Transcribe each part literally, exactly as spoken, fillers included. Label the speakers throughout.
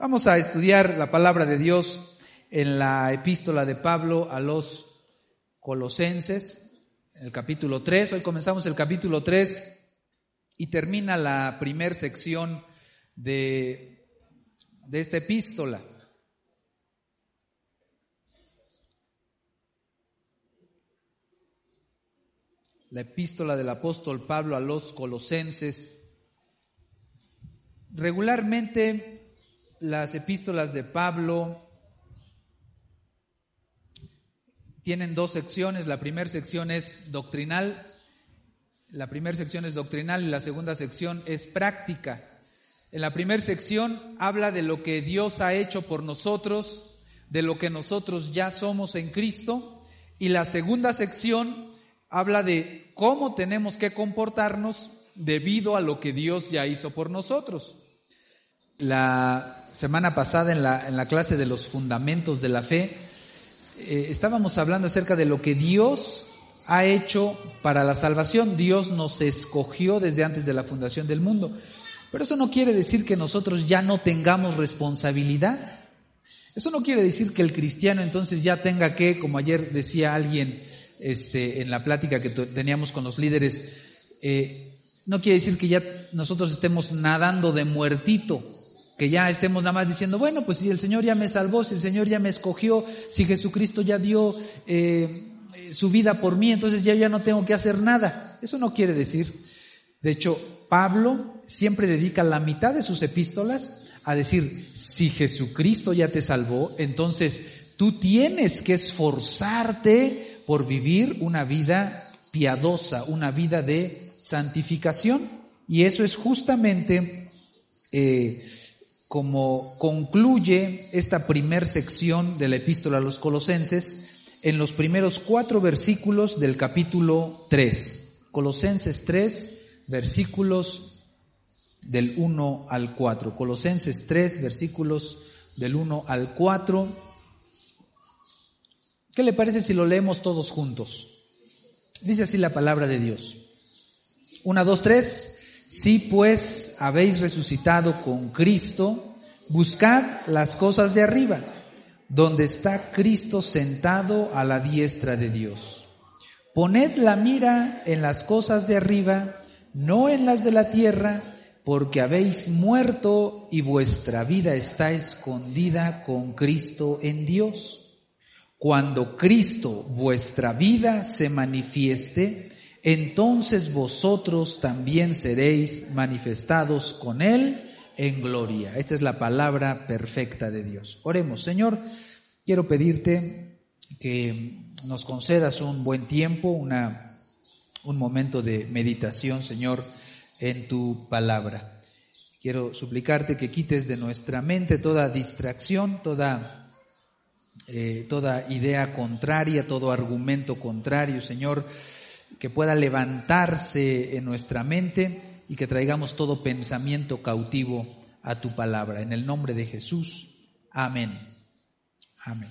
Speaker 1: Vamos a estudiar la palabra de Dios en la epístola de Pablo a los Colosenses, el capítulo tres. Hoy comenzamos el capítulo tres y termina la primer sección de, de esta epístola. La epístola del apóstol Pablo a los Colosenses. Regularmente las epístolas de Pablo tienen dos secciones. La primera sección es doctrinal, la primera sección es doctrinal y la segunda sección es práctica. En la primera sección habla de lo que Dios ha hecho por nosotros, de lo que nosotros ya somos en Cristo, y la segunda sección habla de cómo tenemos que comportarnos debido a lo que Dios ya hizo por nosotros. La semana pasada en la, en la clase de los fundamentos de la fe, eh, estábamos hablando acerca de lo que Dios ha hecho para la salvación. Dios nos escogió desde antes de la fundación del mundo. Pero eso no quiere decir que nosotros ya no tengamos responsabilidad. Eso no quiere decir que el cristiano entonces ya tenga que, como ayer decía alguien este, en la plática que teníamos con los líderes, eh, no quiere decir que ya nosotros estemos nadando de muertito, que ya estemos nada más diciendo, bueno, pues si el Señor ya me salvó, si el Señor ya me escogió, si Jesucristo ya dio eh, su vida por mí, entonces ya, ya no tengo que hacer nada. Eso no quiere decir. De hecho, Pablo siempre dedica la mitad de sus epístolas a decir, si Jesucristo ya te salvó, entonces tú tienes que esforzarte por vivir una vida piadosa, una vida de santificación. Y eso es justamente eh, como concluye esta primer sección de la epístola a los Colosenses en los primeros cuatro versículos del capítulo tres. Colosenses tres, versículos del uno al cuatro. Colosenses tres, versículos del uno al cuatro. ¿Qué le parece si lo leemos todos juntos? Dice así la palabra de Dios. Una, dos, tres. Si pues habéis resucitado con Cristo, buscad las cosas de arriba, donde está Cristo sentado a la diestra de Dios. Poned la mira en las cosas de arriba, no en las de la tierra, porque habéis muerto y vuestra vida está escondida con Cristo en Dios. Cuando Cristo, vuestra vida, se manifieste, entonces vosotros también seréis manifestados con Él en gloria. Esta es la palabra perfecta de Dios. Oremos. Señor, quiero pedirte que nos concedas un buen tiempo, una, un momento de meditación, Señor, en tu palabra. Quiero suplicarte que quites de nuestra mente toda distracción, toda, eh, toda idea contraria, todo argumento contrario, Señor, que pueda levantarse en nuestra mente y que traigamos todo pensamiento cautivo a tu palabra. En el nombre de Jesús, amén. Amén.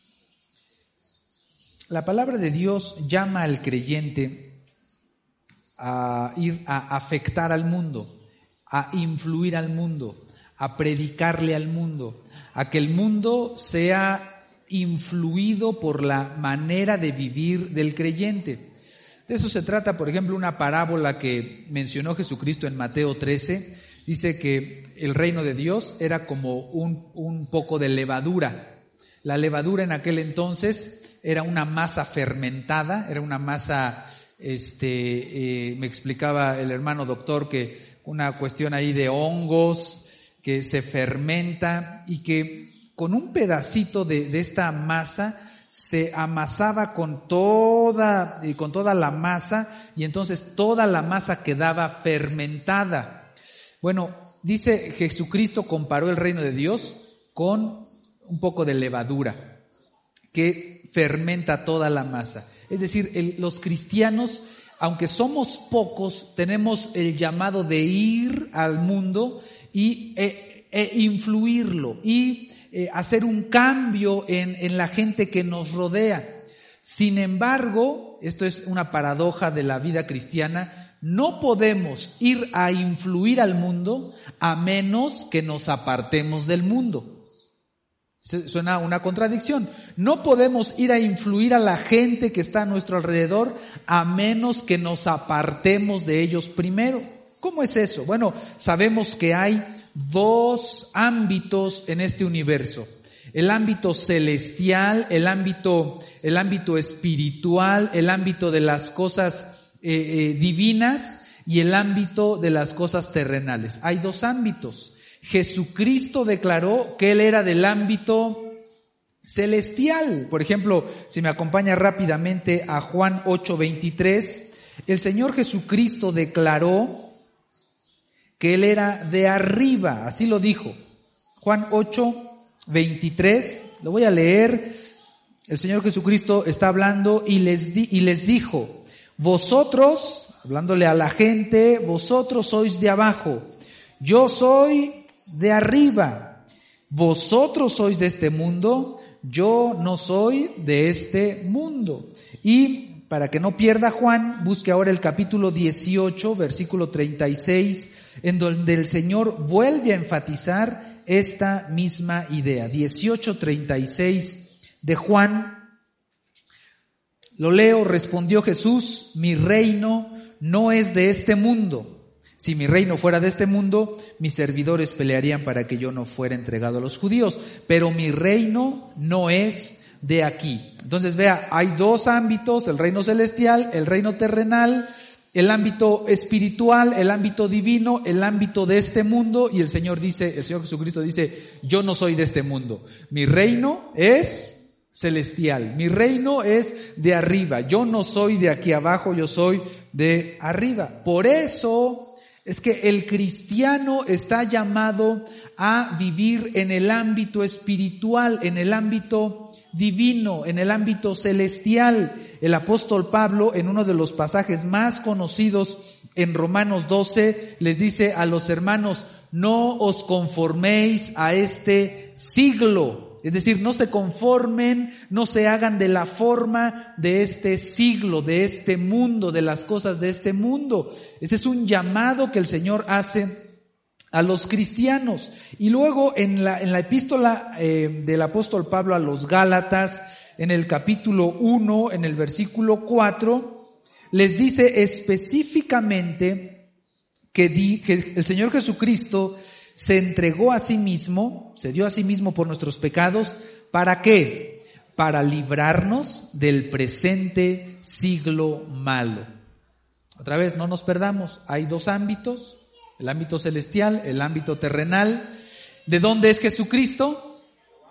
Speaker 1: La palabra de Dios llama al creyente a ir a afectar al mundo, a influir al mundo, a predicarle al mundo, a que el mundo sea influido por la manera de vivir del creyente. De eso se trata, por ejemplo, una parábola que mencionó Jesucristo en Mateo trece. Dice que el reino de Dios era como un, un poco de levadura. La levadura en aquel entonces era una masa fermentada, era una masa, este, eh, me explicaba el hermano doctor que una cuestión ahí de hongos que se fermenta y que con un pedacito de, de esta masa se amasaba con toda, con toda la masa y entonces toda la masa quedaba fermentada. Bueno, dice Jesucristo comparó el reino de Dios con un poco de levadura que fermenta toda la masa. Es decir, el, los cristianos, aunque somos pocos, tenemos el llamado de ir al mundo y e, e influirlo y Eh, hacer un cambio en, en la gente que nos rodea. Sin embargo, esto es una paradoja de la vida cristiana, no podemos ir a influir al mundo a menos que nos apartemos del mundo. Suena una contradicción. No podemos ir a influir a la gente que está a nuestro alrededor a menos que nos apartemos de ellos primero. ¿Cómo es eso? Bueno, sabemos que hay dos ámbitos en este universo. El ámbito celestial, el ámbito, el ámbito espiritual, el ámbito de las cosas eh, eh, divinas y el ámbito de las cosas terrenales. Hay dos ámbitos. Jesucristo declaró que Él era del ámbito celestial. Por ejemplo, si me acompaña rápidamente a Juan ocho veintitrés, el Señor Jesucristo declaró que Él era de arriba, así lo dijo. Juan ocho veintitrés, lo voy a leer. El Señor Jesucristo está hablando y les, di, y les dijo: vosotros, hablándole a la gente, vosotros sois de abajo, yo soy de arriba. Vosotros sois de este mundo, yo no soy de este mundo. Y para que no pierda Juan, busque ahora el capítulo dieciocho, versículo treinta y seis, en donde el Señor vuelve a enfatizar esta misma idea. dieciocho treinta y seis de Juan. Lo leo: respondió Jesús: mi reino no es de este mundo. Si mi reino fuera de este mundo, mis servidores pelearían para que yo no fuera entregado a los judíos, pero mi reino no es de aquí. Entonces vea, hay dos ámbitos: el reino celestial, el reino terrenal, el ámbito espiritual, el ámbito divino, el ámbito de este mundo. Y el Señor dice, el Señor Jesucristo dice: yo no soy de este mundo, mi reino es celestial, mi reino es de arriba, yo no soy de aquí abajo, yo soy de arriba. Por eso es que el cristiano está llamado a vivir en el ámbito espiritual, en el ámbito divino, en el ámbito celestial. El apóstol Pablo, en uno de los pasajes más conocidos en Romanos doce, les dice a los hermanos: no os conforméis a este siglo. Es decir, no se conformen, no se hagan de la forma de este siglo, de este mundo, de las cosas de este mundo. Ese es un llamado que el Señor hace a los cristianos. Y luego en la, en la epístola eh, del apóstol Pablo a los Gálatas, en el capítulo uno, en el versículo cuatro, les dice específicamente que, di, que el Señor Jesucristo se entregó a sí mismo, se dio a sí mismo por nuestros pecados. ¿Para qué? Para librarnos del presente siglo malo. Otra vez, no nos perdamos, hay dos ámbitos: el ámbito celestial, el ámbito terrenal. ¿De dónde es Jesucristo?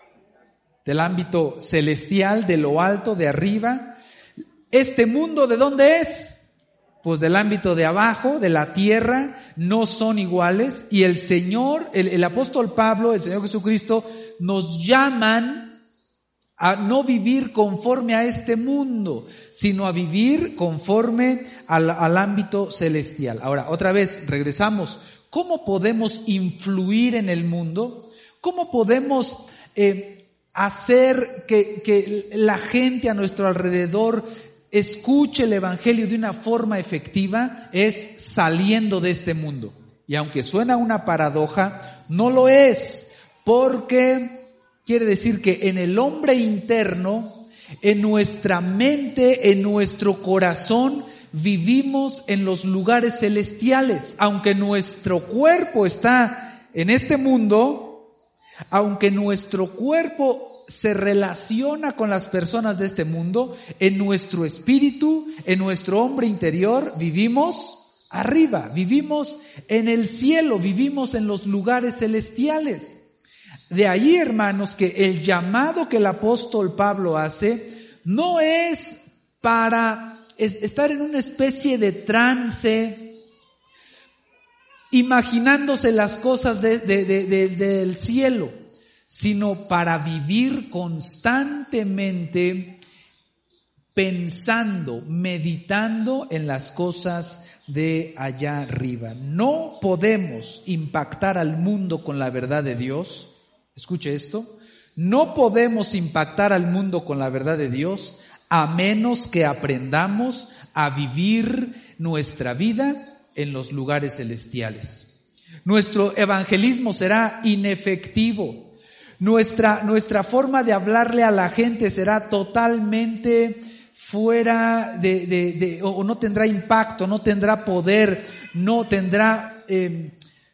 Speaker 1: Del ámbito celestial, de lo alto, de arriba. ¿Este mundo de dónde es? Pues del ámbito de abajo, de la tierra. No son iguales. Y el Señor, el, el apóstol Pablo, el Señor Jesucristo, nos llaman a no vivir conforme a este mundo, sino a vivir conforme al, al ámbito celestial. Ahora, otra vez, regresamos. ¿Cómo podemos influir en el mundo? ¿Cómo podemos eh, hacer que, que la gente a nuestro alrededor escuche el evangelio de una forma efectiva? Es saliendo de este mundo. Y aunque suena una paradoja, no lo es, porque quiere decir que en el hombre interno, en nuestra mente, en nuestro corazón, vivimos en los lugares celestiales. Aunque nuestro cuerpo está en este mundo, aunque nuestro cuerpo se relaciona con las personas de este mundo, en nuestro espíritu, en nuestro hombre interior, vivimos arriba, vivimos en el cielo, vivimos en los lugares celestiales. De ahí, hermanos, que el llamado que el apóstol Pablo hace no es para estar en una especie de trance, imaginándose las cosas de, de, de, de, del cielo, sino para vivir constantemente pensando, meditando en las cosas de allá arriba. No podemos impactar al mundo con la verdad de Dios. Escuche esto. No podemos impactar al mundo con la verdad de Dios a menos que aprendamos a vivir nuestra vida en los lugares celestiales. Nuestro evangelismo será inefectivo. Nuestra, nuestra forma de hablarle a la gente será totalmente fuera de, de, de o no tendrá impacto, no tendrá poder, no tendrá eh,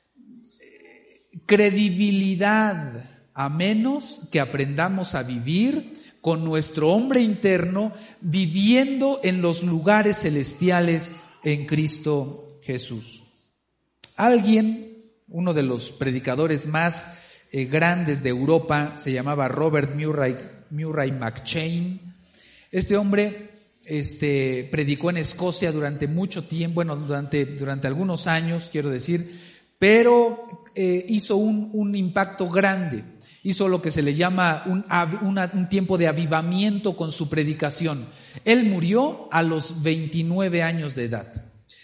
Speaker 1: credibilidad, a menos que aprendamos a vivir con nuestro hombre interno, viviendo en los lugares celestiales en Cristo Jesús. Alguien, uno de los predicadores más eh, grandes de Europa, se llamaba Robert Murray, Murray McCheyne. Este hombre este, predicó en Escocia durante mucho tiempo, bueno, durante, durante algunos años, quiero decir, pero eh, hizo un, un impacto grande. Hizo lo que se le llama un, una, un tiempo de avivamiento con su predicación. Él murió a los veintinueve años de edad.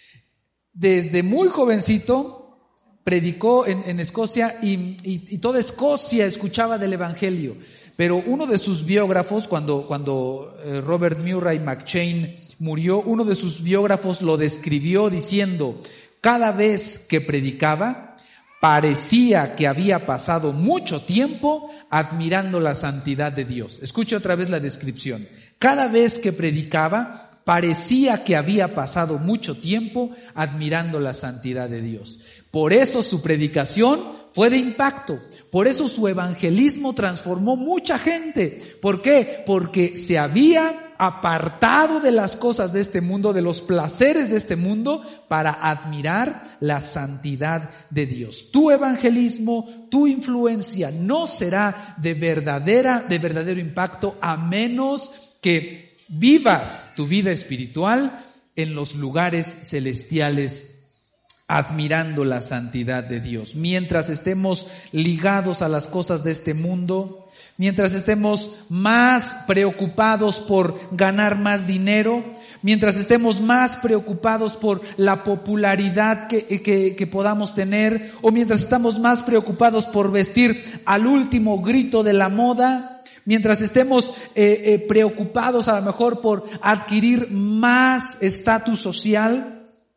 Speaker 1: Desde muy jovencito predicó en, en Escocia y, y, y toda Escocia escuchaba del Evangelio. Pero uno de sus biógrafos, cuando, cuando Robert Murray McCheyne murió, uno de sus biógrafos lo describió diciendo: cada vez que predicaba, parecía que había pasado mucho tiempo admirando la santidad de Dios. Escuche otra vez la descripción. Cada vez que predicaba, parecía que había pasado mucho tiempo admirando la santidad de Dios. Por eso su predicación fue de impacto. Por eso su evangelismo transformó mucha gente. ¿Por qué? Porque se había apartado de las cosas de este mundo, de los placeres de este mundo, para admirar la santidad de Dios. Tu evangelismo, tu influencia no será de verdadera, de verdadero impacto, a menos que vivas tu vida espiritual en los lugares celestiales, admirando la santidad de Dios. Mientras estemos ligados a las cosas de este mundo, mientras estemos más preocupados por ganar más dinero, mientras estemos más preocupados por la popularidad que, que, que podamos tener, o mientras estamos más preocupados por vestir al último grito de la moda, mientras estemos eh, eh, preocupados a lo mejor por adquirir más estatus social,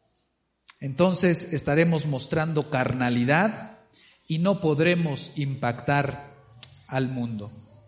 Speaker 1: entonces estaremos mostrando carnalidad y no podremos impactar al mundo.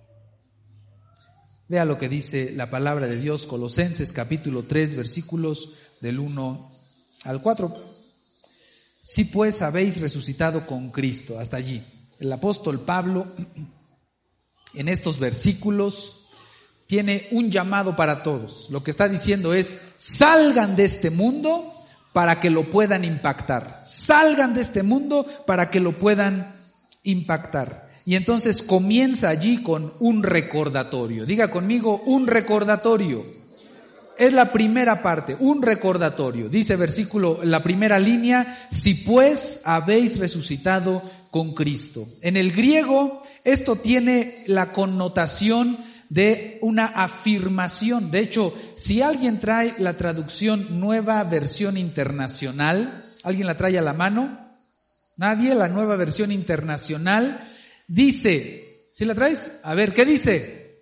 Speaker 1: Vea lo que dice la palabra de Dios, Colosenses capítulo tres, versículos del uno al cuatro. Si pues habéis resucitado con Cristo, hasta allí. El apóstol Pablo en estos versículos tiene un llamado para todos. Lo que está diciendo es: salgan de este mundo para que lo puedan impactar. Salgan de este mundo para que lo puedan impactar. Y entonces comienza allí con un recordatorio. Diga conmigo, un recordatorio. Es la primera parte, un recordatorio. Dice versículo, la primera línea: si pues habéis resucitado con Cristo. En el griego esto tiene la connotación de una afirmación. De hecho, si alguien trae la traducción Nueva Versión Internacional, ¿alguien la trae a la mano? Nadie. La Nueva Versión Internacional dice, ¿sí la traes? A ver, ¿qué dice?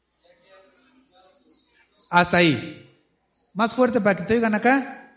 Speaker 1: Hasta ahí. Más fuerte para que te oigan acá.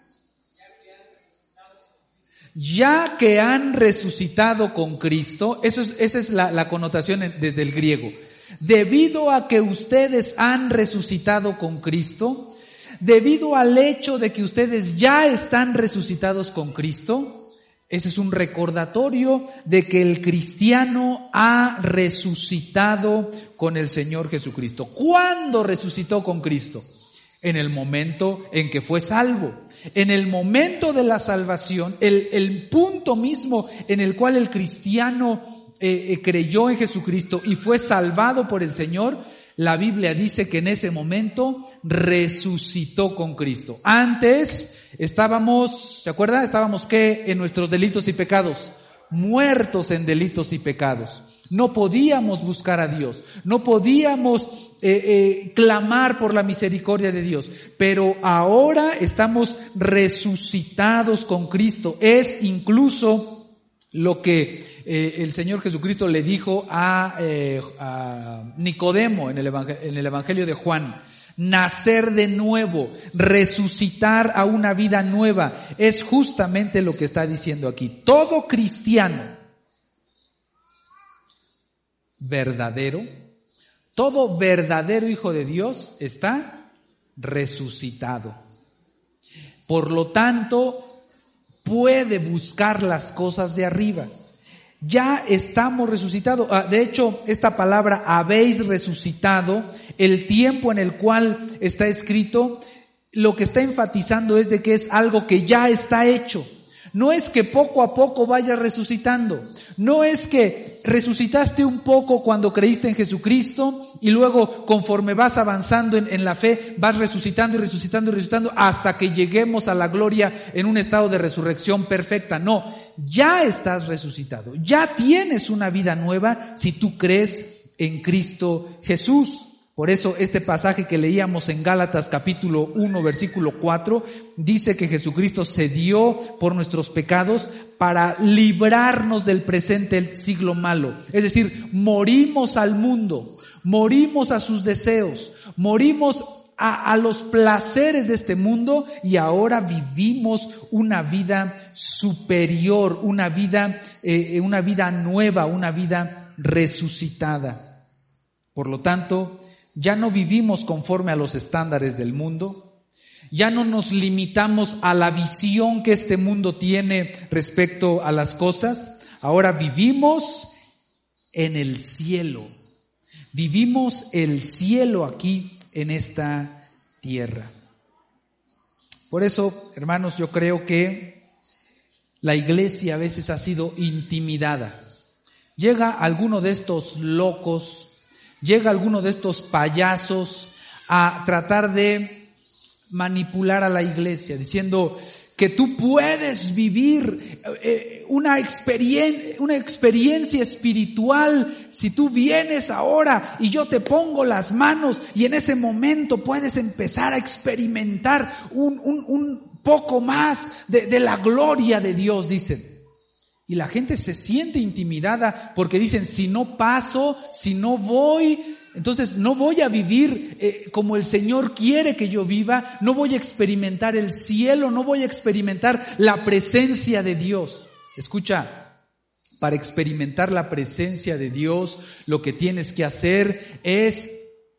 Speaker 1: Ya que han resucitado con Cristo. Eso es, esa es la, la connotación desde el griego. Debido a que ustedes han resucitado con Cristo, debido al hecho de que ustedes ya están resucitados con Cristo, ese es un recordatorio de que el cristiano ha resucitado con el Señor Jesucristo. ¿Cuándo resucitó con Cristo? En el momento en que fue salvo. En el momento de la salvación, el, el punto mismo en el cual el cristiano Eh, eh, creyó en Jesucristo y fue salvado por el Señor, la Biblia dice que en ese momento resucitó con Cristo. Antes estábamos, ¿se acuerda? Estábamos ¿qué? En nuestros delitos y pecados, muertos en delitos y pecados. No podíamos buscar a Dios, no podíamos eh, eh, clamar por la misericordia de Dios, pero ahora estamos resucitados con Cristo. Es incluso lo que Eh, el Señor Jesucristo le dijo a, eh, a Nicodemo en el, Evangelio, en el Evangelio de Juan. nacer de nuevo, resucitar a una vida nueva. Es justamente lo que está diciendo aquí. Todo cristiano verdadero, todo verdadero hijo de Dios está resucitado. Por lo tanto, puede buscar las cosas de arriba. Ya estamos resucitados. De hecho, esta palabra habéis resucitado, el tiempo en el cual está escrito, lo que está enfatizando es de que es algo que ya está hecho. No es que poco a poco vayas resucitando. No es que resucitaste un poco cuando creíste en Jesucristo y luego conforme vas avanzando en, en la fe, vas resucitando y resucitando y resucitando hasta que lleguemos a la gloria en un estado de resurrección perfecta. No, ya estás resucitado. Ya tienes una vida nueva si tú crees en Cristo Jesús. Por eso este pasaje que leíamos en Gálatas capítulo uno versículo cuatro dice que Jesucristo se dio por nuestros pecados para librarnos del presente siglo malo. Es decir, morimos al mundo, morimos a sus deseos, morimos a, a los placeres de este mundo y ahora vivimos una vida superior, una vida, eh, una vida nueva, una vida resucitada. Por lo tanto, ya no vivimos conforme a los estándares del mundo, ya no nos limitamos a la visión que este mundo tiene respecto a las cosas, ahora vivimos en el cielo, vivimos el cielo aquí en esta tierra. Por eso, hermanos, yo creo que la iglesia a veces ha sido intimidada. Llega alguno de estos locos, llega alguno de estos payasos a tratar de manipular a la iglesia, diciendo que tú puedes vivir eh, una experiencia, una experiencia espiritual si tú vienes ahora y yo te pongo las manos y en ese momento puedes empezar a experimentar un, un, un poco más de, de la gloria de Dios, dicen. Y la gente se siente intimidada porque dicen, si no paso, si no voy, entonces no voy a vivir eh, como el Señor quiere que yo viva, no voy a experimentar el cielo, no voy a experimentar la presencia de Dios. Escucha, para experimentar la presencia de Dios, lo que tienes que hacer es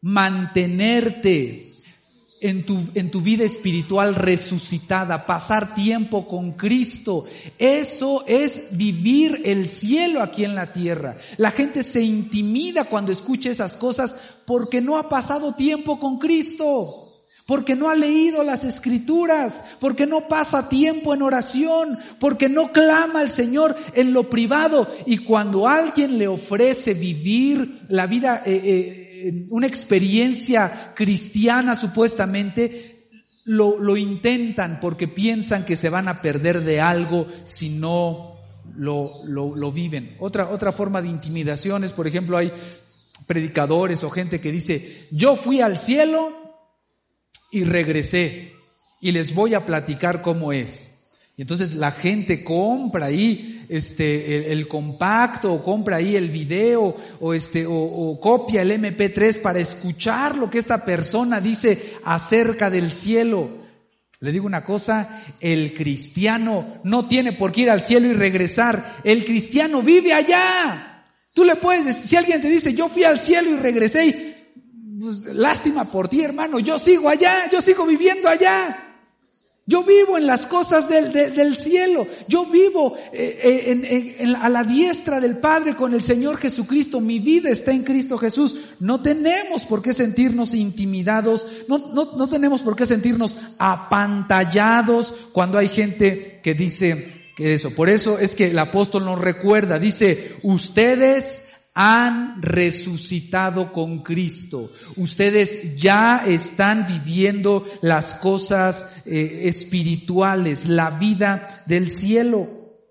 Speaker 1: mantenerte En tu, en tu vida espiritual resucitada, pasar tiempo con Cristo. Eso es vivir el cielo aquí en la tierra. La gente se intimida cuando escucha esas cosas porque no ha pasado tiempo con Cristo, porque no ha leído las Escrituras, porque no pasa tiempo en oración, porque no clama al Señor en lo privado. Y cuando alguien le ofrece vivir la vida eh, eh, una experiencia cristiana supuestamente, lo, lo intentan porque piensan que se van a perder de algo si no lo, lo, lo viven. Otra, otra forma de intimidación es, por ejemplo, hay predicadores o gente que dice, yo fui al cielo y regresé y les voy a platicar cómo es. Y entonces la gente compra ahí este el, el compacto, o compra ahí el video, o este o, o copia el eme pe tres para escuchar lo que esta persona dice acerca del cielo. Le digo una cosa, el cristiano no tiene por qué ir al cielo y regresar. El cristiano vive allá. Tú le puedes decir, si alguien te dice, yo fui al cielo y regresé, y, pues, lástima por ti, hermano, yo sigo allá, yo sigo viviendo allá. Yo vivo en las cosas del, de, del cielo. Yo vivo eh, en, en, en, a la diestra del Padre con el Señor Jesucristo. Mi vida está en Cristo Jesús. No tenemos por qué sentirnos intimidados. No, no, no tenemos por qué sentirnos apantallados cuando hay gente que dice que eso. Por eso es que el apóstol nos recuerda. Dice, ustedes han resucitado con Cristo. Ustedes ya están viviendo las cosas eh, espirituales, la vida del cielo.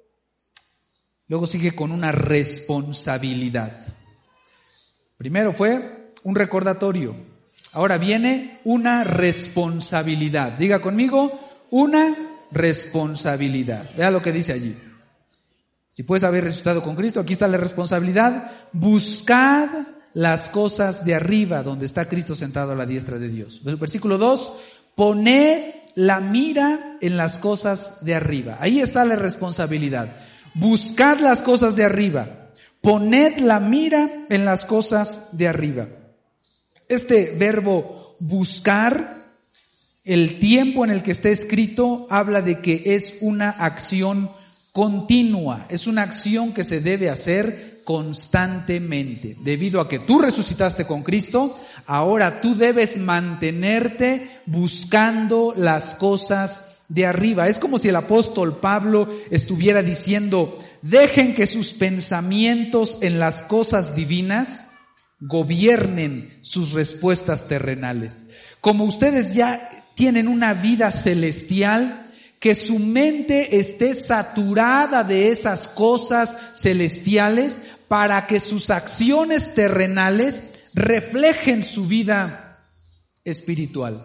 Speaker 1: Luego sigue con una responsabilidad. Primero fue un recordatorio. Ahora viene una responsabilidad. Diga conmigo, una responsabilidad. Vea lo que dice allí. Si puedes haber resucitado con Cristo, aquí está la responsabilidad. Buscad las cosas de arriba, donde está Cristo sentado a la diestra de Dios. Versículo dos, poned la mira en las cosas de arriba. Ahí está la responsabilidad. Buscad las cosas de arriba. Poned la mira en las cosas de arriba. Este verbo buscar, el tiempo en el que está escrito, habla de que es una acción continua. Es una acción que se debe hacer constantemente. Debido a que tú resucitaste con Cristo, ahora tú debes mantenerte buscando las cosas de arriba. Es como si el apóstol Pablo estuviera diciendo: dejen que sus pensamientos en las cosas divinas gobiernen sus respuestas terrenales. Como ustedes ya tienen una vida celestial, que su mente esté saturada de esas cosas celestiales para que sus acciones terrenales reflejen su vida espiritual.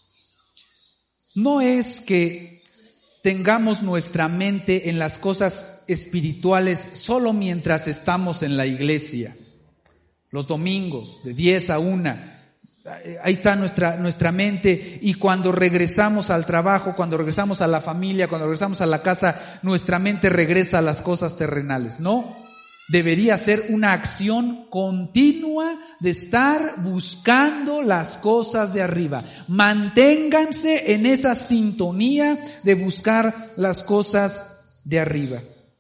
Speaker 1: No es que tengamos nuestra mente en las cosas espirituales solo mientras estamos en la iglesia, los domingos de diez a una. Ahí está nuestra, nuestra mente, y cuando regresamos al trabajo, cuando regresamos a la familia, cuando regresamos a la casa, nuestra mente regresa a las cosas terrenales. No, debería ser una acción continua de estar buscando las cosas de arriba. Manténganse en esa sintonía de buscar las cosas de arriba.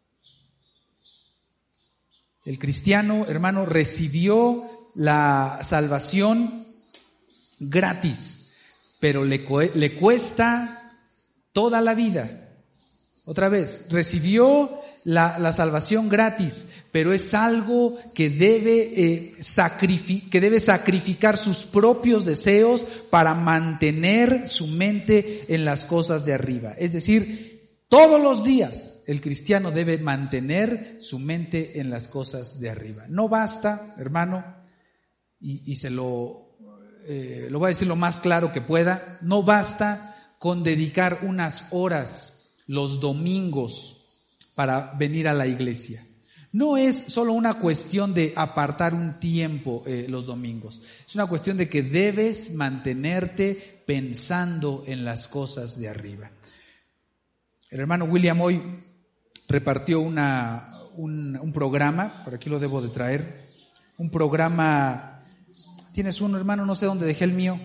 Speaker 1: El cristiano, hermano, recibió la salvación gratis, pero le, le cuesta toda la vida. Otra vez, recibió la, la salvación gratis, pero es algo que debe, eh, sacrific- que debe sacrificar sus propios deseos para mantener su mente en las cosas de arriba. Es decir, todos los días el cristiano debe mantener su mente en las cosas de arriba. No basta, hermano, y, y se lo... Eh, lo voy a decir lo más claro que pueda, no basta con dedicar unas horas los domingos para venir a la iglesia. No es solo una cuestión de apartar un tiempo eh, los domingos, es una cuestión de que debes mantenerte pensando en las cosas de arriba. El hermano William hoy repartió una, un, un programa, por aquí lo debo de traer, un programa. ¿Tienes uno, hermano? No sé dónde dejé el mío.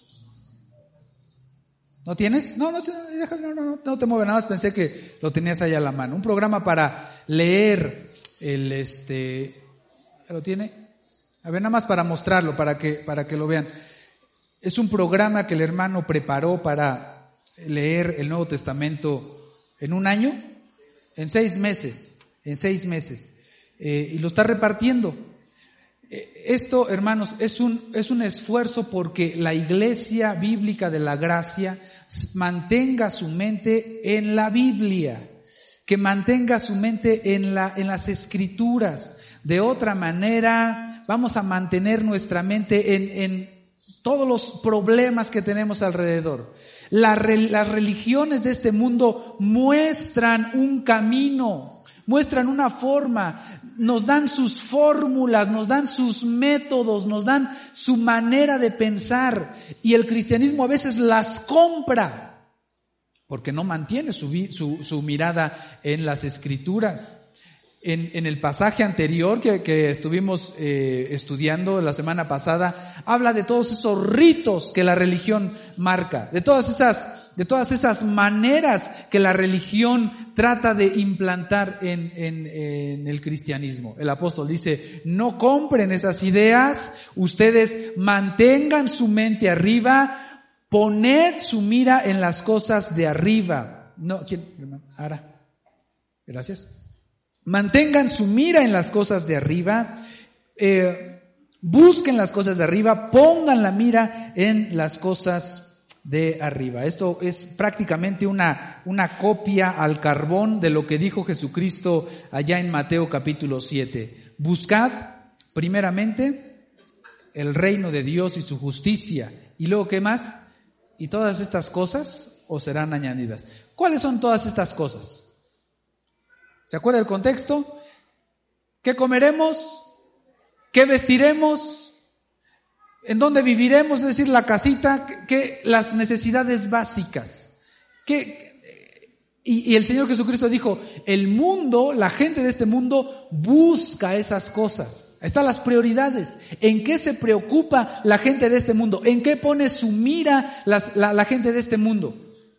Speaker 1: ¿No tienes? No, no, déjalo, no, no, no te muevas, nada más pensé que lo tenías allá a la mano. Un programa para leer el, este, ¿lo tiene? A ver, nada más para mostrarlo, para que, para que lo vean. Es un programa que el hermano preparó para leer el Nuevo Testamento en un año, en seis meses, en seis meses, eh, y lo está repartiendo. Esto, hermanos, es un, es un esfuerzo porque la Iglesia Bíblica de la Gracia mantenga su mente en la Biblia, que mantenga su mente en la, en las Escrituras. De otra manera, vamos a mantener nuestra mente en, en todos los problemas que tenemos alrededor. La, las religiones de este mundo muestran un camino, muestran una forma, nos dan sus fórmulas, nos dan sus métodos, nos dan su manera de pensar, y el cristianismo a veces las compra porque no mantiene su, su, su mirada en las Escrituras. En, en el pasaje anterior que, que estuvimos eh, estudiando la semana pasada, habla de todos esos ritos que la religión marca, de todas esas, de todas esas maneras que la religión trata de implantar en, en, en el cristianismo. El apóstol dice: no compren esas ideas, ustedes mantengan su mente arriba, poned su mira en las cosas de arriba. No, ¿quién? Ara. Gracias. Mantengan su mira en las cosas de arriba, eh, busquen las cosas de arriba, pongan la mira en las cosas de arriba. Esto es prácticamente una, una copia al carbón de lo que dijo Jesucristo allá en Mateo capítulo siete. Buscad primeramente el reino de Dios y su justicia, y luego ¿qué más? Y todas estas cosas os serán añadidas. ¿Cuáles son todas estas cosas? ¿Se acuerda el contexto? ¿Qué comeremos? ¿Qué vestiremos? ¿En dónde viviremos? Es decir, la casita, que las necesidades básicas. ¿Qué? Y, y el Señor Jesucristo dijo, el mundo, la gente de este mundo busca esas cosas. Ahí están las prioridades. ¿En qué se preocupa la gente de este mundo? ¿En qué pone su mira las, la, la gente de este mundo?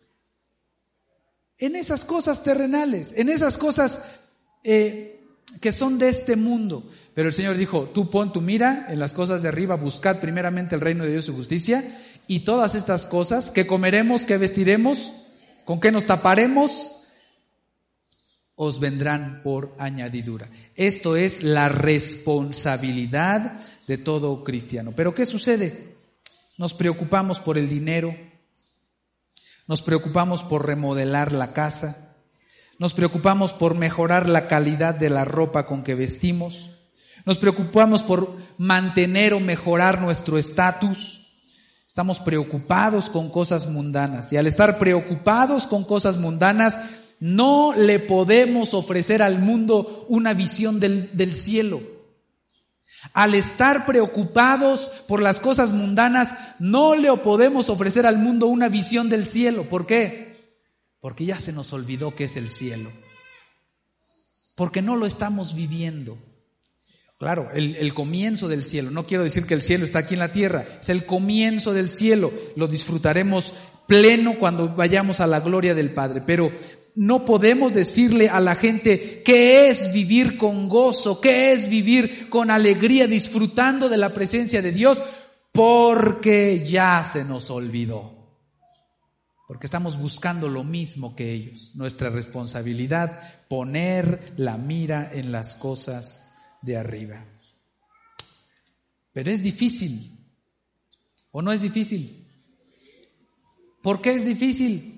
Speaker 1: En esas cosas terrenales, en esas cosas eh, que son de este mundo. Pero el Señor dijo, tú pon tu mira en las cosas de arriba, buscad primeramente el reino de Dios y su justicia, y todas estas cosas, ¿qué comeremos, qué vestiremos, con qué nos taparemos?, os vendrán por añadidura. Esto es la responsabilidad de todo cristiano. Pero ¿qué sucede? Nos preocupamos por el dinero, nos preocupamos por remodelar la casa, nos preocupamos por mejorar la calidad de la ropa con que vestimos, nos preocupamos por mantener o mejorar nuestro estatus. Estamos preocupados con cosas mundanas, y al estar preocupados con cosas mundanas, no le podemos ofrecer al mundo una visión del, del cielo. Al estar preocupados por las cosas mundanas, no le podemos ofrecer al mundo una visión del cielo. ¿Por qué? Porque ya se nos olvidó qué es el cielo. Porque no lo estamos viviendo. Claro, el, el comienzo del cielo. No quiero decir que el cielo está aquí en la tierra. Es el comienzo del cielo. Lo disfrutaremos pleno cuando vayamos a la gloria del Padre. Pero no podemos decirle a la gente qué es vivir con gozo, qué es vivir con alegría, disfrutando de la presencia de Dios, porque ya se nos olvidó. Porque estamos buscando lo mismo que ellos. Nuestra responsabilidad, poner la mira en las cosas de arriba. Pero es difícil, ¿o no es difícil? ¿Por qué es difícil?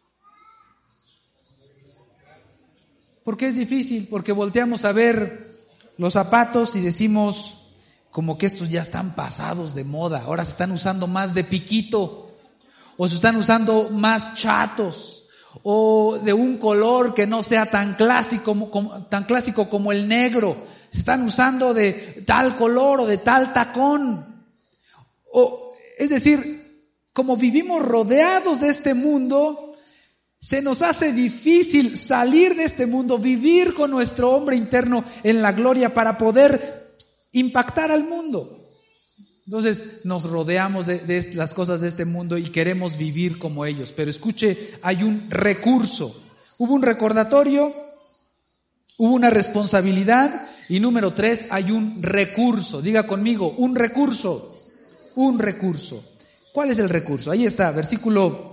Speaker 1: ¿Por qué es difícil? Porque volteamos a ver los zapatos y decimos como que estos ya están pasados de moda, ahora se están usando más de piquito, o se están usando más chatos, o de un color que no sea tan clásico como, como, tan clásico como el negro, se están usando de tal color o de tal tacón. O, es decir, como vivimos rodeados de este mundo, se nos hace difícil salir de este mundo, vivir con nuestro hombre interno en la gloria para poder impactar al mundo. Entonces nos rodeamos de, de las cosas de este mundo y queremos vivir como ellos. Pero escuche, hay un recurso. Hubo un recordatorio, hubo una responsabilidad y número tres, hay un recurso. Diga conmigo, un recurso, un recurso. ¿Cuál es el recurso? Ahí está, versículo...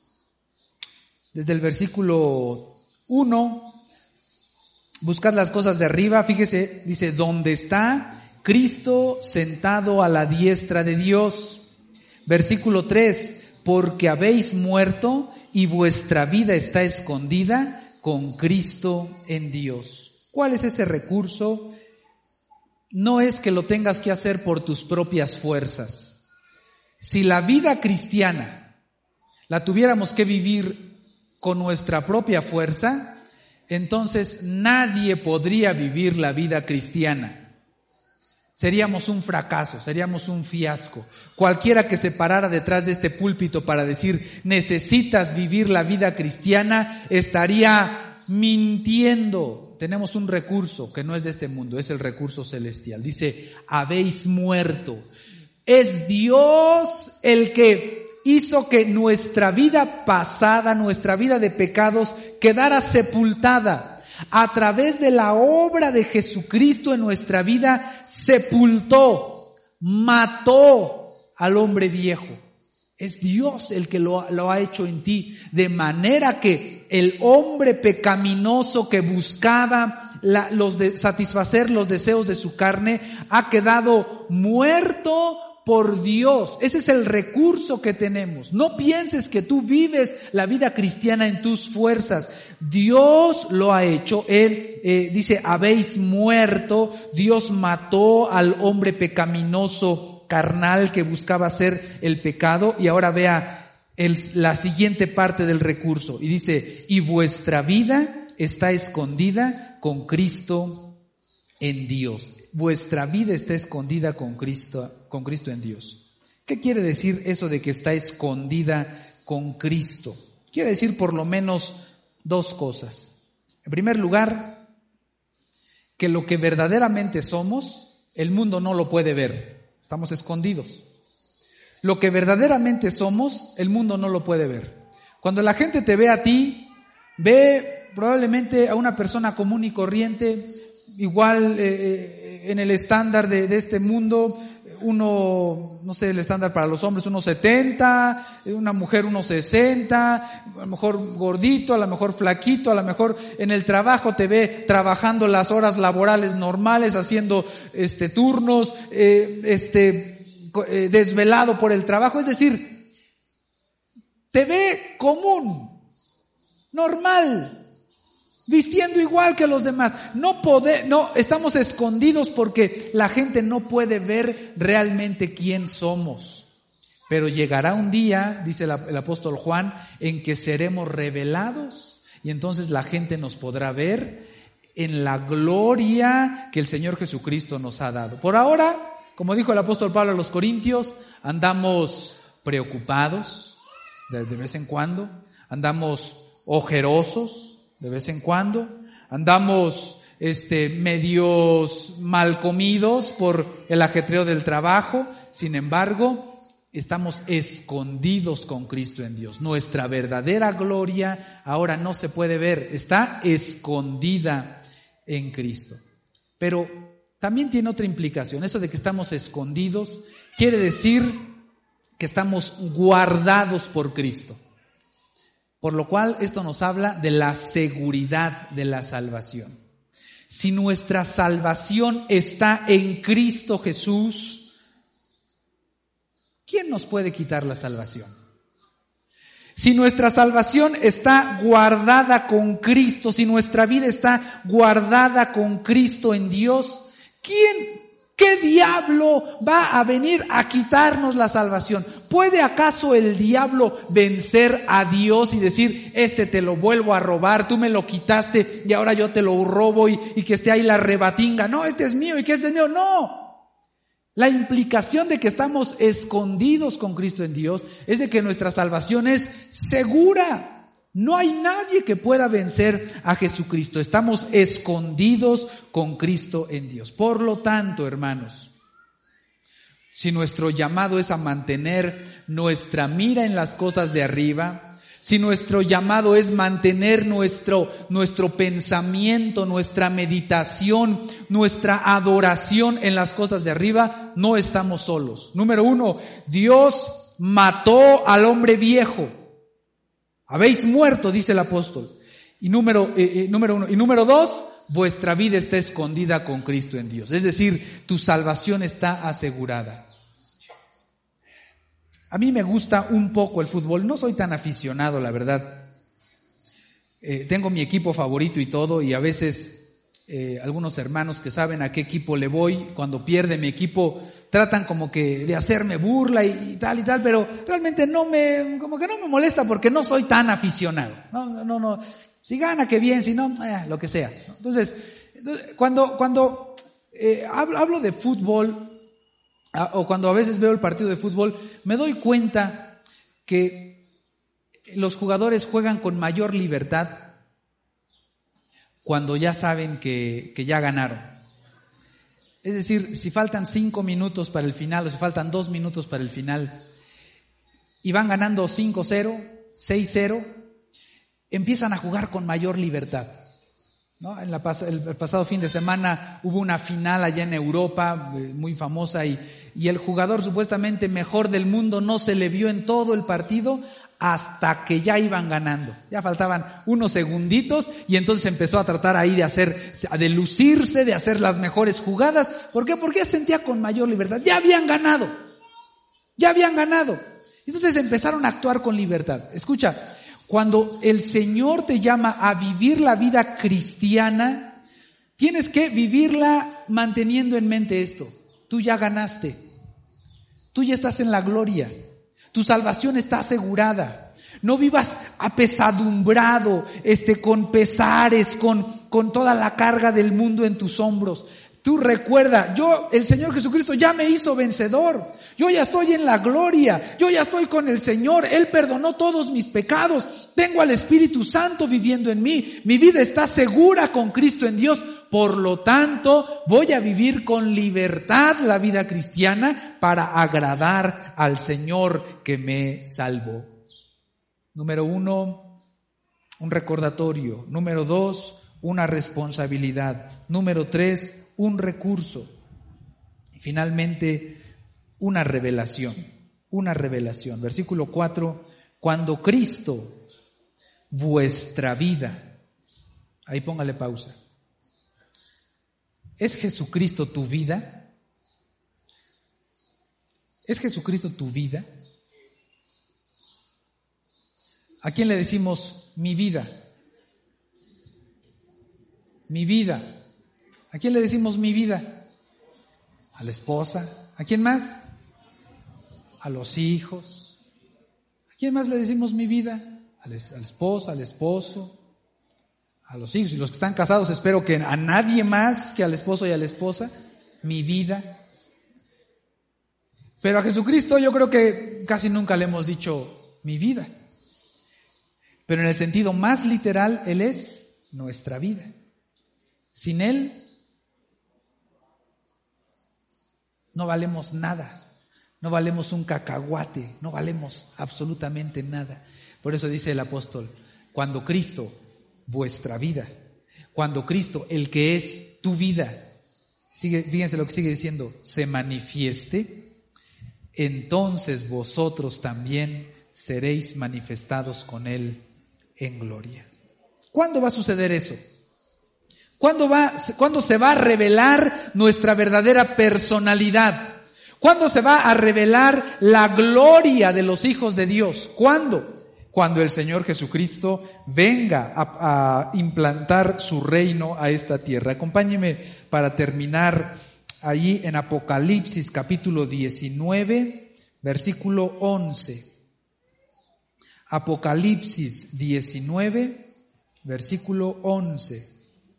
Speaker 1: Desde el versículo uno, buscad las cosas de arriba, fíjese, dice, ¿dónde está Cristo sentado a la diestra de Dios? Versículo tres, porque habéis muerto y vuestra vida está escondida con Cristo en Dios. ¿Cuál es ese recurso? No es que lo tengas que hacer por tus propias fuerzas. Si la vida cristiana la tuviéramos que vivir con nuestra propia fuerza, entonces nadie podría vivir la vida cristiana. Seríamos un fracaso, seríamos un fiasco. Cualquiera que se parara detrás de este púlpito para decir, necesitas vivir la vida cristiana, estaría mintiendo. Tenemos un recurso que no es de este mundo, es el recurso celestial. Dice, habéis muerto. Es Dios el que hizo que nuestra vida pasada, nuestra vida de pecados, quedara sepultada. A través de la obra de Jesucristo en nuestra vida, sepultó, mató al hombre viejo. Es Dios el que lo, lo ha hecho en ti, de manera que el hombre pecaminoso que buscaba la, los de, satisfacer los deseos de su carne, ha quedado muerto por Dios. Ese es el recurso que tenemos. No pienses que tú vives la vida cristiana en tus fuerzas. Dios lo ha hecho. Él eh, dice, habéis muerto. Dios mató al hombre pecaminoso carnal que buscaba hacer el pecado. Y ahora vea el, la siguiente parte del recurso. Y dice, y vuestra vida está escondida con Cristo en Dios. vuestra vida está escondida con Cristo, con Cristo en Dios. ¿Qué quiere decir eso de que está escondida con Cristo? Quiere decir por lo menos dos cosas. En primer lugar, que lo que verdaderamente somos, el mundo no lo puede ver. Estamos escondidos. Lo que verdaderamente somos, el mundo no lo puede ver. Cuando la gente te ve a ti, ve probablemente a una persona común y corriente, igual eh, en el estándar de, de este mundo, uno, no sé, el estándar para los hombres, uno setenta, una mujer uno sesenta, a lo mejor gordito, a lo mejor flaquito, a lo mejor en el trabajo te ve trabajando las horas laborales normales, haciendo este turnos, eh, este eh, desvelado por el trabajo, es decir, te ve común, normal, vistiendo igual que los demás. No pode, no, estamos escondidos porque la gente no puede ver realmente quién somos. Pero llegará un día, dice el, el apóstol Juan, en que seremos revelados y entonces la gente nos podrá ver en la gloria que el Señor Jesucristo nos ha dado. Por ahora, como dijo el apóstol Pablo a los Corintios, andamos preocupados de, de vez en cuando, andamos ojerosos de vez en cuando, andamos este, medios mal comidos por el ajetreo del trabajo. Sin embargo, estamos escondidos con Cristo en Dios. Nuestra verdadera gloria ahora no se puede ver, está escondida en Cristo. Pero también tiene otra implicación. Eso de que estamos escondidos quiere decir que estamos guardados por Cristo. Por lo cual esto nos habla de la seguridad de la salvación. Si nuestra salvación está en Cristo Jesús, ¿quién nos puede quitar la salvación? Si nuestra salvación está guardada con Cristo, si nuestra vida está guardada con Cristo en Dios, ¿quién, qué diablo va a venir a quitarnos la salvación? ¿Puede acaso el diablo vencer a Dios y decir, este te lo vuelvo a robar, tú me lo quitaste y ahora yo te lo robo y, y que esté ahí la rebatinga? No, este es mío y que este es mío. No. La implicación de que estamos escondidos con Cristo en Dios es de que nuestra salvación es segura. No hay nadie que pueda vencer a Jesucristo. Estamos escondidos con Cristo en Dios. Por lo tanto, hermanos, si nuestro llamado es a mantener nuestra mira en las cosas de arriba, si nuestro llamado es mantener nuestro, nuestro pensamiento, nuestra meditación, nuestra adoración en las cosas de arriba, no estamos solos. Número uno, Dios mató al hombre viejo. Habéis muerto, dice el apóstol. Y número, eh, eh, número uno. Y número dos, vuestra vida está escondida con Cristo en Dios. Es decir, tu salvación está asegurada. A mí me gusta un poco el fútbol. No soy tan aficionado, la verdad. Eh, tengo mi equipo favorito y todo, y a veces eh, algunos hermanos que saben a qué equipo le voy, cuando pierde mi equipo, tratan como que de hacerme burla y, y tal y tal, pero realmente no me, como que no me molesta porque no soy tan aficionado. No, no, no. Si gana, qué bien, si no, eh, lo que sea. Entonces, cuando, cuando eh, hablo, hablo de fútbol, o cuando a veces veo el partido de fútbol, me doy cuenta que los jugadores juegan con mayor libertad cuando ya saben que, que ya ganaron. Es decir, si faltan cinco minutos para el final o si faltan dos minutos para el final y van ganando cinco cero, seis cero, empiezan a jugar con mayor libertad. ¿No? En la, el pasado fin de semana hubo una final allá en Europa muy famosa y, y el jugador supuestamente mejor del mundo no se le vio en todo el partido hasta que ya iban ganando. Ya faltaban unos segunditos y entonces empezó a tratar ahí de hacer, de lucirse, de hacer las mejores jugadas. ¿Por qué? Porque sentía con mayor libertad. Ya habían ganado. Ya habían ganado. Entonces empezaron a actuar con libertad. Escucha. Cuando el Señor te llama a vivir la vida cristiana, tienes que vivirla manteniendo en mente esto. Tú ya ganaste. Tú ya estás en la gloria. Tu salvación está asegurada. No vivas apesadumbrado, este, con pesares, con, con toda la carga del mundo en tus hombros. Tú recuerda, yo, el Señor Jesucristo ya me hizo vencedor. Yo ya estoy en la gloria. Yo ya estoy con el Señor. Él perdonó todos mis pecados. Tengo al Espíritu Santo viviendo en mí. Mi vida está segura con Cristo en Dios. Por lo tanto, voy a vivir con libertad la vida cristiana para agradar al Señor que me salvó. Número uno, un recordatorio. Número dos, una responsabilidad. Número tres, un recurso. Y finalmente, una revelación. Una revelación. Versículo cuatro, cuando Cristo, vuestra vida. Ahí póngale pausa. ¿Es Jesucristo tu vida? ¿Es Jesucristo tu vida? ¿A quién le decimos mi vida? Mi vida. ¿A quién le decimos mi vida? A la esposa. ¿A quién más? A los hijos. ¿A quién más le decimos mi vida? A la esposa, al esposo, a los hijos. Y los que están casados, espero que a nadie más que al esposo y a la esposa. Mi vida. Pero a Jesucristo yo creo que casi nunca le hemos dicho mi vida. Pero en el sentido más literal, Él es nuestra vida. Sin Él no valemos nada, no valemos un cacahuate, no valemos absolutamente nada. Por eso dice el apóstol, cuando Cristo, vuestra vida, cuando Cristo, el que es tu vida, sigue, fíjense lo que sigue diciendo, se manifieste, entonces vosotros también seréis manifestados con Él en gloria. ¿Cuándo va a suceder eso? ¿Cuándo va, cuándo se va a revelar nuestra verdadera personalidad? ¿Cuándo se va a revelar la gloria de los hijos de Dios? ¿Cuándo? Cuando el Señor Jesucristo venga a, a implantar su reino a esta tierra. Acompáñeme para terminar allí en Apocalipsis capítulo diecinueve, versículo once. Apocalipsis diecinueve, versículo once.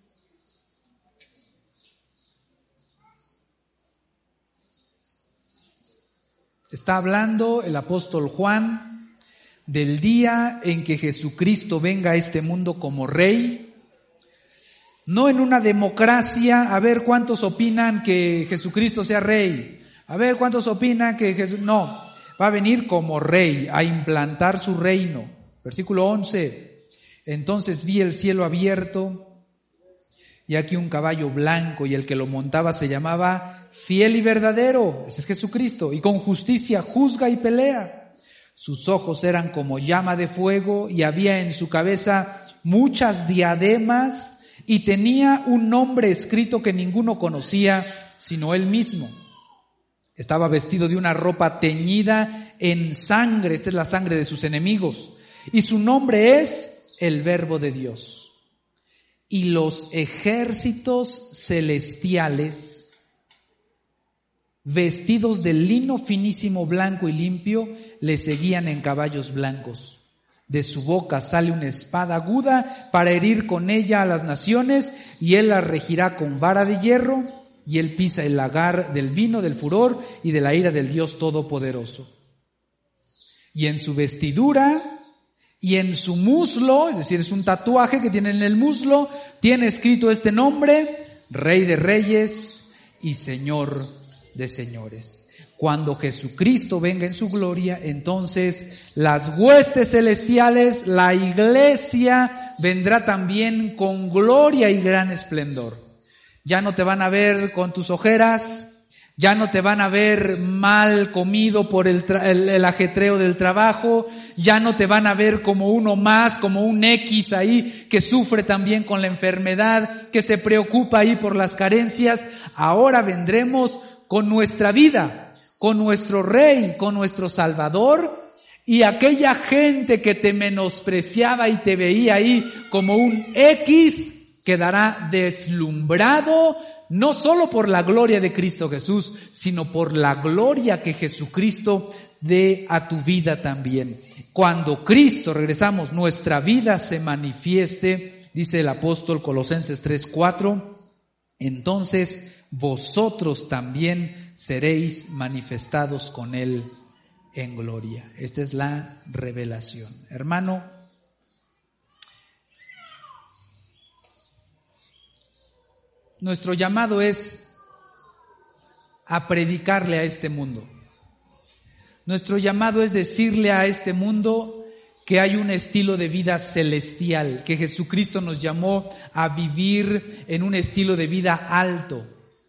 Speaker 1: Está hablando el apóstol Juan del día en que Jesucristo venga a este mundo como rey. No en una democracia, a ver cuántos opinan que Jesucristo sea rey. A ver cuántos opinan que Jesús... No, va a venir como rey, a implantar su reino. Versículo once. Entonces vi el cielo abierto y aquí un caballo blanco y el que lo montaba se llamaba Fiel y Verdadero, ese es Jesucristo, y con justicia juzga y pelea. Sus ojos eran como llama de fuego y había en su cabeza muchas diademas y tenía un nombre escrito que ninguno conocía sino él mismo. Estaba vestido de una ropa teñida en sangre, esta es la sangre de sus enemigos, y su nombre es el Verbo de Dios. Y los ejércitos celestiales, vestidos de lino finísimo, blanco y limpio, le seguían en caballos blancos. De su boca sale una espada aguda para herir con ella a las naciones, y él la regirá con vara de hierro, y él pisa el lagar del vino del furor y de la ira del Dios Todopoderoso. Y en su vestidura y en su muslo, es decir, es un tatuaje que tiene en el muslo, tiene escrito este nombre: Rey de Reyes y Señor de señores. Cuando Jesucristo venga en su gloria, entonces las huestes celestiales, la iglesia, vendrá también con gloria y gran esplendor. Ya no te van a ver con tus ojeras, ya no te van a ver mal comido por el, tra- el, el ajetreo del trabajo, ya no te van a ver como uno más, como un X ahí que sufre también con la enfermedad, que se preocupa ahí por las carencias. Ahora vendremos con nuestra vida, con nuestro Rey, con nuestro Salvador, y aquella gente que te menospreciaba y te veía ahí como un X quedará deslumbrado, no solo por la gloria de Cristo Jesús, sino por la gloria que Jesucristo dé a tu vida también. Cuando Cristo, regresamos, nuestra vida se manifieste, dice el apóstol Colosenses tres cuatro, entonces vosotros también seréis manifestados con Él en gloria. Esta es la revelación. Hermano, nuestro llamado es a predicarle a este mundo. Nuestro llamado es decirle a este mundo que hay un estilo de vida celestial, que Jesucristo nos llamó a vivir en un estilo de vida alto.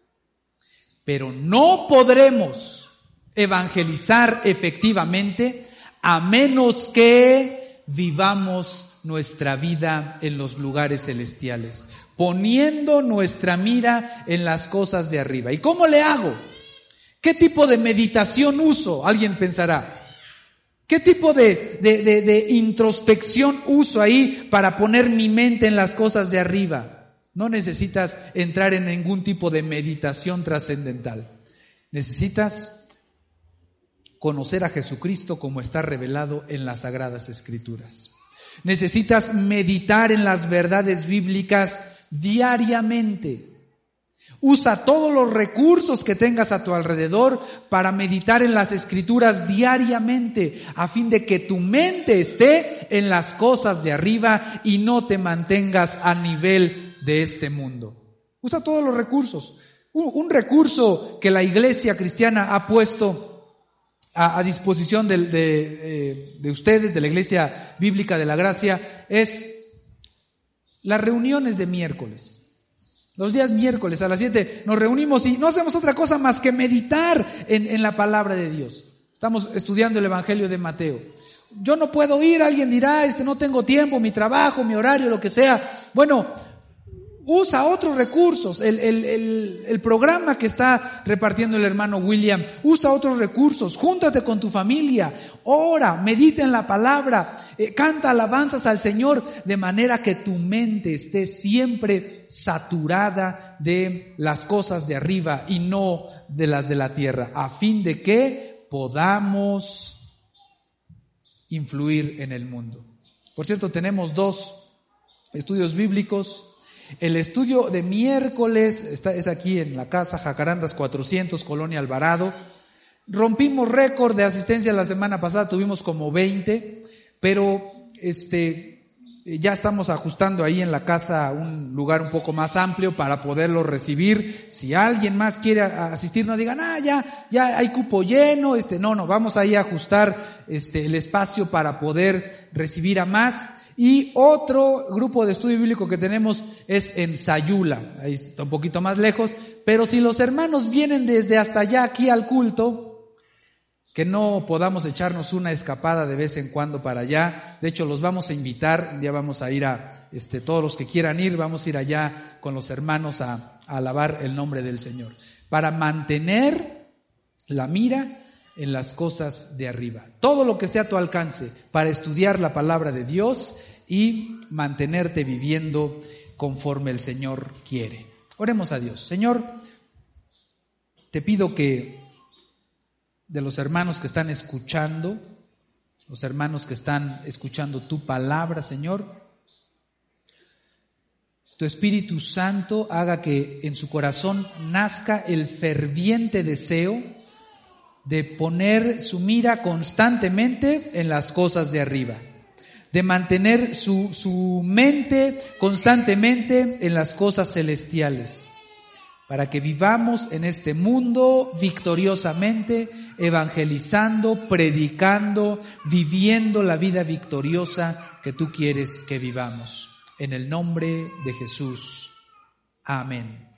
Speaker 1: Pero no podremos evangelizar efectivamente a menos que vivamos nuestra vida en los lugares celestiales, poniendo nuestra mira en las cosas de arriba. ¿Y cómo le hago? ¿Qué tipo de meditación uso? Alguien pensará. ¿Qué tipo de, de, de, de introspección uso ahí para poner mi mente en las cosas de arriba? No necesitas entrar en ningún tipo de meditación trascendental. Necesitas conocer a Jesucristo como está revelado en las Sagradas Escrituras. Necesitas meditar en las verdades bíblicas diariamente. Usa todos los recursos que tengas a tu alrededor para meditar en las Escrituras diariamente, a fin de que tu mente esté en las cosas de arriba y no te mantengas a nivel de este mundo. Usa todos los recursos. Un, un recurso que la iglesia cristiana ha puesto a, a disposición de, de, de ustedes, de la Iglesia Bíblica de la Gracia, es las reuniones de miércoles. Los días miércoles a las siete nos reunimos y no hacemos otra cosa más que meditar en, en la palabra de Dios. Estamos estudiando el Evangelio de Mateo. Yo no puedo ir, alguien dirá, este, no tengo tiempo, mi trabajo, mi horario, lo que sea. Bueno, usa otros recursos. El, el, el, el programa que está repartiendo el hermano William, usa otros recursos. Júntate con tu familia, ora, medita en la palabra, eh, canta alabanzas al Señor, de manera que tu mente esté siempre saturada de las cosas de arriba y no de las de la tierra, a fin de que podamos influir en el mundo. Por cierto, tenemos dos estudios bíblicos. El estudio de miércoles está, es aquí en la casa Jacarandas cuatrocientos, Colonia Alvarado. Rompimos récord de asistencia la semana pasada, tuvimos como veinte, pero este ya estamos ajustando ahí en la casa un lugar un poco más amplio para poderlo recibir. Si alguien más quiere asistir, no digan, ah, ya, ya hay cupo lleno, este, no, no, vamos ahí a ajustar este el espacio para poder recibir a más. Y otro grupo de estudio bíblico que tenemos es en Sayula, ahí está un poquito más lejos, pero si los hermanos vienen desde hasta allá aquí al culto, que no podamos echarnos una escapada de vez en cuando para allá. De hecho, los vamos a invitar, ya vamos a ir a, este, todos los que quieran ir, vamos a ir allá con los hermanos a, a alabar el nombre del Señor, para mantener la mira en las cosas de arriba. Todo lo que esté a tu alcance para estudiar la palabra de Dios y mantenerte viviendo conforme el Señor quiere. Oremos a Dios. Señor, te pido que de los hermanos que están escuchando, los hermanos que están escuchando tu palabra, Señor, tu Espíritu Santo haga que en su corazón nazca el ferviente deseo de poner su mira constantemente en las cosas de arriba, de mantener su, su mente constantemente en las cosas celestiales, para que vivamos en este mundo victoriosamente, evangelizando, predicando, viviendo la vida victoriosa que tú quieres que vivamos. En el nombre de Jesús. Amén.